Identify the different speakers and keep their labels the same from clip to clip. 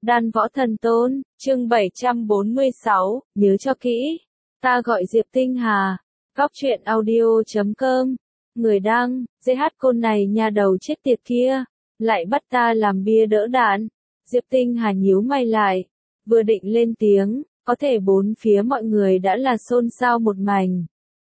Speaker 1: Đan Võ Thần Tôn, chương 746, nhớ cho kỹ. Ta gọi Diệp Tinh Hà. Góc truyện audio.com. Người đăng, DH con này nhà đầu chết tiệt kia. Lại bắt ta làm bia đỡ đạn. Diệp Tinh Hà nhíu mày lại. Vừa định lên tiếng, có thể bốn phía mọi người đã là xôn xao một mảnh.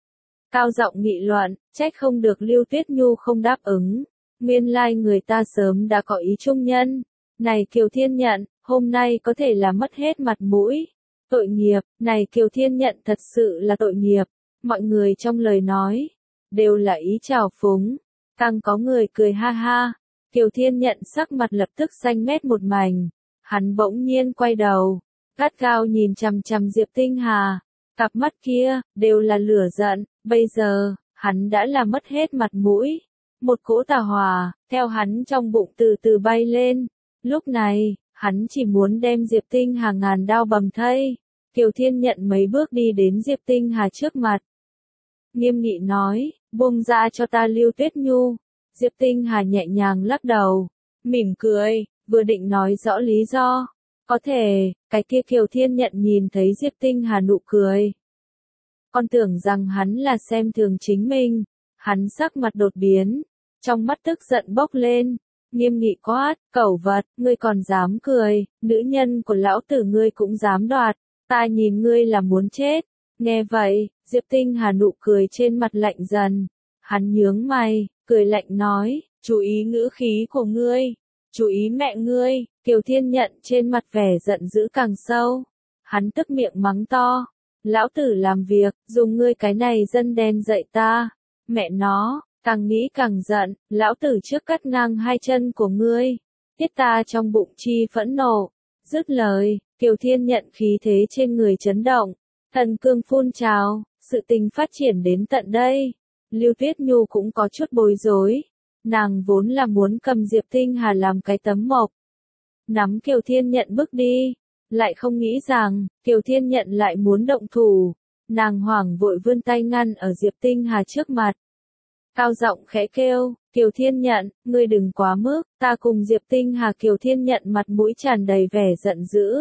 Speaker 1: Cao giọng nghị luận, trách không được Lưu Tuyết Nhu không đáp ứng. Nguyên lai người ta sớm đã có ý chung nhân. Này Kiều Thiên Nhận, hôm nay có thể là mất hết mặt mũi. Tội nghiệp, này Kiều Thiên Nhận thật sự là tội nghiệp. Mọi người trong lời nói, đều là ý trào phúng. Càng có người cười ha ha. Kiều Thiên Nhận sắc mặt lập tức xanh mét một mảnh. Hắn bỗng nhiên quay đầu, gắt gao nhìn chằm chằm Diệp Tinh Hà. Cặp mắt kia, đều là lửa giận. Bây giờ, hắn đã là mất hết mặt mũi. Một cỗ tà hỏa, theo hắn trong bụng từ từ bay lên. Lúc này, hắn chỉ muốn đem Diệp Tinh Hà ngàn đao bầm thây. Kiều Thiên Nhận mấy bước đi đến Diệp Tinh Hà trước mặt. Nghiêm nghị nói, buông ra cho ta Lưu Tuyết Nhu. Diệp Tinh Hà nhẹ nhàng lắc đầu, mỉm cười, vừa định nói rõ lý do. Có thể, cái kia Kiều Thiên Nhận nhìn thấy Diệp Tinh Hà nụ cười. Con tưởng rằng hắn là xem thường chính mình. Hắn sắc mặt đột biến, trong mắt tức giận bốc lên. Nghiêm nghị quát, cẩu vật, ngươi còn dám cười, nữ nhân của lão tử ngươi cũng dám đoạt, ta nhìn ngươi là muốn chết. Nghe vậy, Diệp Tinh Hà nụ cười trên mặt lạnh dần. Hắn nhướng mày, cười lạnh nói, chú ý ngữ khí của ngươi, chú ý mẹ ngươi. Kiều Thiên Nhận trên mặt vẻ giận dữ càng sâu. Hắn tức miệng mắng to, lão tử làm việc, dùng ngươi cái này dân đen dạy ta. Mẹ nó, càng nghĩ càng giận, lão tử trước cắt ngang hai chân của ngươi. Tiết ta trong bụng chi phẫn nộ. Dứt lời, Kiều Thiên Nhận khí thế trên người chấn động. Thần cương phun trào, sự tình phát triển đến tận đây. Lưu Tuyết Nhu cũng có chút bối rối. Nàng vốn là muốn cầm Diệp Tinh Hà làm cái tấm mộc. Nắm Kiều Thiên Nhận bước đi. Lại không nghĩ rằng, Kiều Thiên Nhận lại muốn động thủ. Nàng hoảng vội vươn tay ngăn ở Diệp Tinh Hà trước mặt. Cao giọng khẽ kêu, Kiều Thiên Nhận, ngươi đừng quá mức, ta cùng Diệp Tinh Hà. Kiều Thiên Nhận mặt mũi tràn đầy vẻ giận dữ.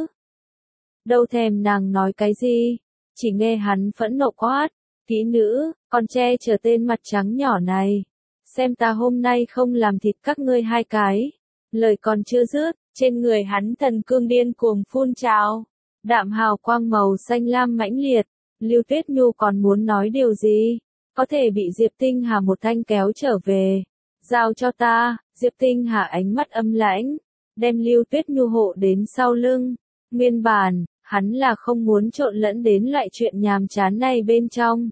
Speaker 1: Đâu thèm nàng nói cái gì, chỉ nghe hắn phẫn nộ quát, kỹ nữ, còn che chở tên mặt trắng nhỏ này. Xem ta hôm nay không làm thịt các ngươi hai cái. Lời còn chưa dứt, trên người hắn thần cương điên cuồng phun trào. Đạm hào quang màu xanh lam mãnh liệt. Lưu Tuyết Nhu còn muốn nói điều gì, có thể bị Diệp Tinh Hà một thanh kéo trở về. Giao cho ta. Diệp Tinh Hà ánh mắt âm lãnh, đem Lưu Tuyết Nhu hộ đến sau lưng. Nguyên bản, hắn là không muốn trộn lẫn đến loại chuyện nhàm chán này bên trong.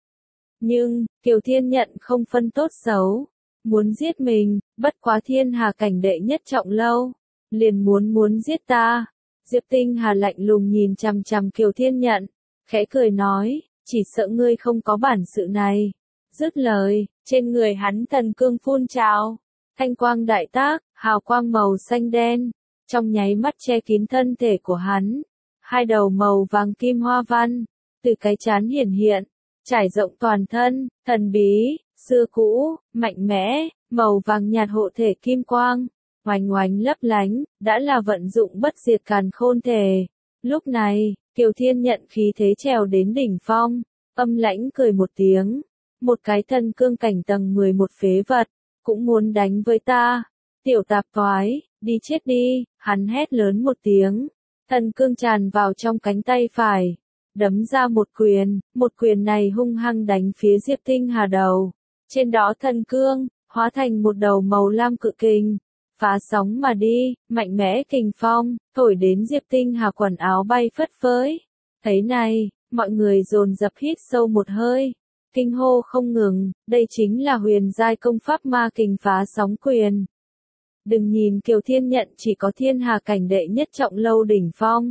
Speaker 1: Nhưng, Kiều Thiên Nhận không phân tốt xấu. Muốn giết mình, bất quá thiên hà cảnh đệ nhất trọng lâu. Liền muốn giết ta. Diệp Tinh Hà lạnh lùng nhìn chằm chằm Kiều Thiên Nhận. Khẽ cười nói, chỉ sợ ngươi không có bản sự này. Dứt lời, trên người hắn thần cương phun trào. Thanh quang đại tác, hào quang màu xanh đen. Trong nháy mắt che kín thân thể của hắn. Hai đầu màu vàng kim hoa văn, từ cái trán hiển hiện, trải rộng toàn thân, thần bí, xưa cũ, mạnh mẽ, màu vàng nhạt hộ thể kim quang, oánh oánh lấp lánh, đã là vận dụng bất diệt càn khôn thể. Lúc này, Kiều Thiên Nhận khí thế trèo đến đỉnh phong, âm lãnh cười một tiếng, một cái thần cương cảnh tầng 11 phế vật, cũng muốn đánh với ta. Tiểu tạp toái, đi chết đi, hắn hét lớn một tiếng. Thần cương tràn vào trong cánh tay phải, đấm ra một quyền này hung hăng đánh phía Diệp Tinh Hà đầu. Trên đó thần cương, hóa thành một đầu màu lam cự kình, phá sóng mà đi, mạnh mẽ kình phong, thổi đến Diệp Tinh Hà quần áo bay phất phới. Thấy này, mọi người dồn dập hít sâu một hơi, kinh hô không ngừng, đây chính là huyền giai công pháp ma kình phá sóng quyền. Đừng nhìn Kiều Thiên Nhận chỉ có thiên hà cảnh đệ nhất trọng lâu đỉnh phong.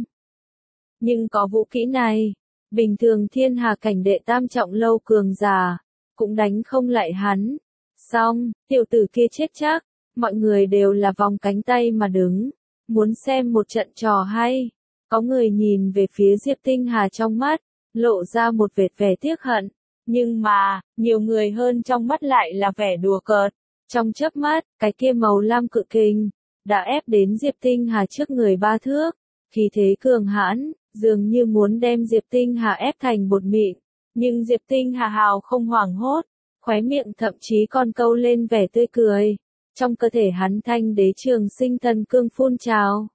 Speaker 1: Nhưng có vũ kỹ này, bình thường thiên hà cảnh đệ tam trọng lâu cường giả, cũng đánh không lại hắn. Xong, tiểu tử kia chết chắc, mọi người đều là vòng cánh tay mà đứng, muốn xem một trận trò hay. Có người nhìn về phía Diệp Tinh Hà trong mắt, lộ ra một vệt vẻ tiếc hận, nhưng mà, nhiều người hơn trong mắt lại là vẻ đùa cợt. Trong chớp mắt, cái kia màu lam cự kình, đã ép đến Diệp Tinh Hà trước người 3 thước, khí thế cường hãn, dường như muốn đem Diệp Tinh Hà ép thành bột mịn, nhưng Diệp Tinh Hà hào không hoảng hốt, khóe miệng thậm chí còn câu lên vẻ tươi cười, trong cơ thể hắn thanh đế trường sinh thần cương phun trào.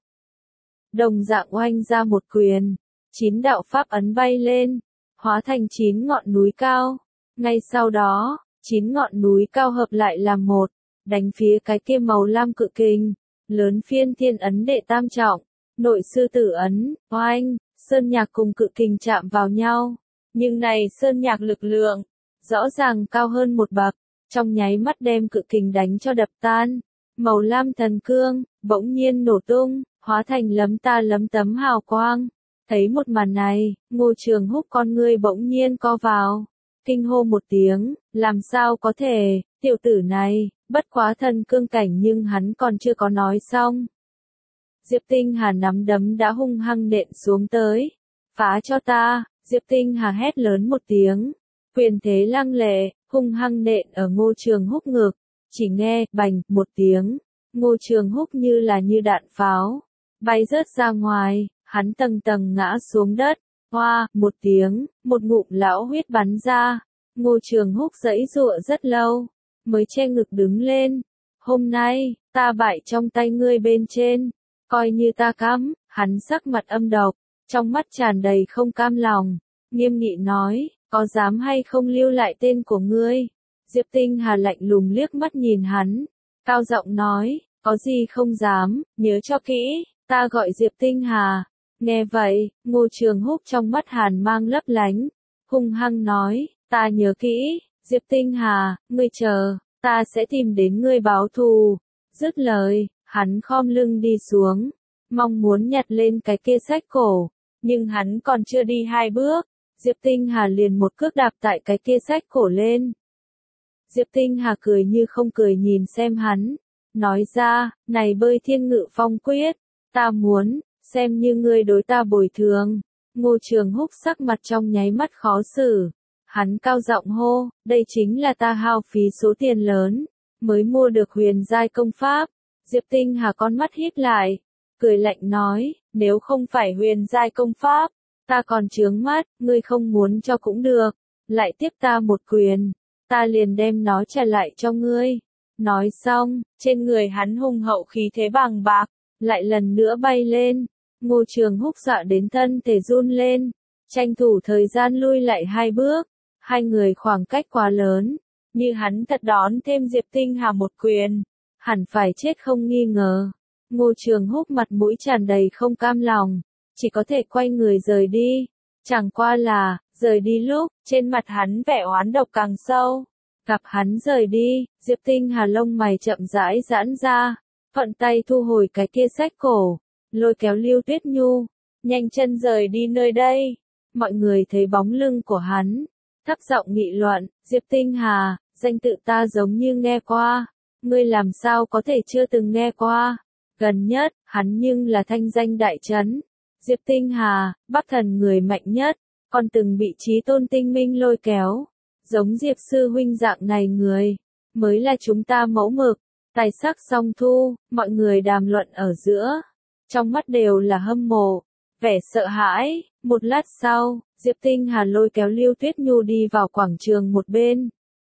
Speaker 1: Đồng dạng oanh ra một quyền, 9 đạo pháp ấn bay lên, hóa thành 9 ngọn núi cao, ngay sau đó, 9 ngọn núi cao hợp lại làm một, đánh phía cái kia màu lam cự kình, lớn phiên thiên ấn đệ tam trọng, nội sư tử ấn, oanh, sơn nhạc cùng cự kình chạm vào nhau, nhưng này sơn nhạc lực lượng, rõ ràng cao hơn một bậc, trong nháy mắt đem cự kình đánh cho đập tan, màu lam thần cương, bỗng nhiên nổ tung, hóa thành lấm ta lấm tấm hào quang. Thấy một màn này, Ngô Trường Húc con ngươi bỗng nhiên co vào, kinh hô một tiếng, làm sao có thể, tiểu tử này, bất quá thần cương cảnh nhưng hắn còn chưa có nói xong. Diệp Tinh Hà nắm đấm đã hung hăng nện xuống tới, phá cho ta, Diệp Tinh Hà hét lớn một tiếng, quyền thế lăng lệ, hung hăng nện ở Ngô Trường Húc ngực, chỉ nghe, bành, một tiếng, Ngô Trường Húc như là như đạn pháo, bay rớt ra ngoài. Hắn tầng tầng ngã xuống đất, hoa, một tiếng, một ngụm lão huyết bắn ra, Ngô Trường Húc giãy giụa rất lâu, mới che ngực đứng lên, hôm nay, ta bại trong tay ngươi bên trên, coi như ta cắm, hắn sắc mặt âm độc, trong mắt tràn đầy không cam lòng, nghiêm nghị nói, có dám hay không lưu lại tên của ngươi, Diệp Tinh Hà lạnh lùng liếc mắt nhìn hắn, cao giọng nói, có gì không dám, nhớ cho kỹ, ta gọi Diệp Tinh Hà. Nghe vậy, Ngô Trường Húc trong mắt hàn mang lấp lánh, hung hăng nói, ta nhớ kỹ, Diệp Tinh Hà, ngươi chờ, ta sẽ tìm đến ngươi báo thù. Dứt lời, hắn khom lưng đi xuống, mong muốn nhặt lên cái kia sách cổ, nhưng hắn còn chưa đi 2 bước, Diệp Tinh Hà liền một cước đạp tại cái kia sách cổ lên. Diệp Tinh Hà cười như không cười nhìn xem hắn, nói ra, này bơi thiên ngự phong quyết, ta muốn, xem như ngươi đối ta bồi thường. Ngô Trường Húc sắc mặt trong nháy mắt khó xử. Hắn cao giọng hô, đây chính là ta hao phí số tiền lớn, mới mua được huyền giai công pháp. Diệp Tinh Hà con mắt híp lại, cười lạnh nói, nếu không phải huyền giai công pháp, ta còn chướng mắt, ngươi không muốn cho cũng được, lại tiếp ta một quyền, ta liền đem nó trả lại cho ngươi. Nói xong, trên người hắn hùng hậu khí thế bàng bạc, lại lần nữa bay lên. Ngô Trường Húc dọa đến thân thể run lên, tranh thủ thời gian lui lại 2 bước, hai người khoảng cách quá lớn, như hắn thật đón thêm Diệp Tinh Hà một quyền, hẳn phải chết không nghi ngờ. Ngô Trường Húc mặt mũi tràn đầy không cam lòng, chỉ có thể quay người rời đi, chẳng qua là, rời đi lúc, trên mặt hắn vẻ oán độc càng sâu, gặp hắn rời đi, Diệp Tinh Hà lông mày chậm rãi giãn ra, thuận tay thu hồi cái kia sách cổ. Lôi kéo Lưu Tuyết Nhu, nhanh chân rời đi nơi đây. Mọi người thấy bóng lưng của hắn, thấp giọng nghị luận, Diệp Tinh Hà, danh tự ta giống như nghe qua, ngươi làm sao có thể chưa từng nghe qua, gần nhất, hắn nhưng là thanh danh đại chấn. Diệp Tinh Hà, Bắc Thần người mạnh nhất, còn từng bị Chí Tôn Tinh Minh lôi kéo, giống Diệp Sư huynh dạng này người, mới là chúng ta mẫu mực. Tài sắc song thu, mọi người đàm luận ở giữa. Trong mắt đều là hâm mộ, vẻ sợ hãi. Một lát sau, Diệp Tinh Hà lôi kéo Lưu Tuyết Nhu đi vào quảng trường một bên.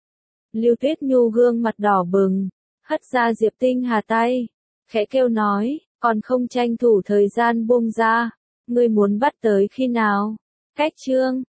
Speaker 1: Lưu Tuyết Nhu gương mặt đỏ bừng, hất ra Diệp Tinh Hà tay, khẽ kêu nói, còn không tranh thủ thời gian buông ra, ngươi muốn bắt tới khi nào? Cách chương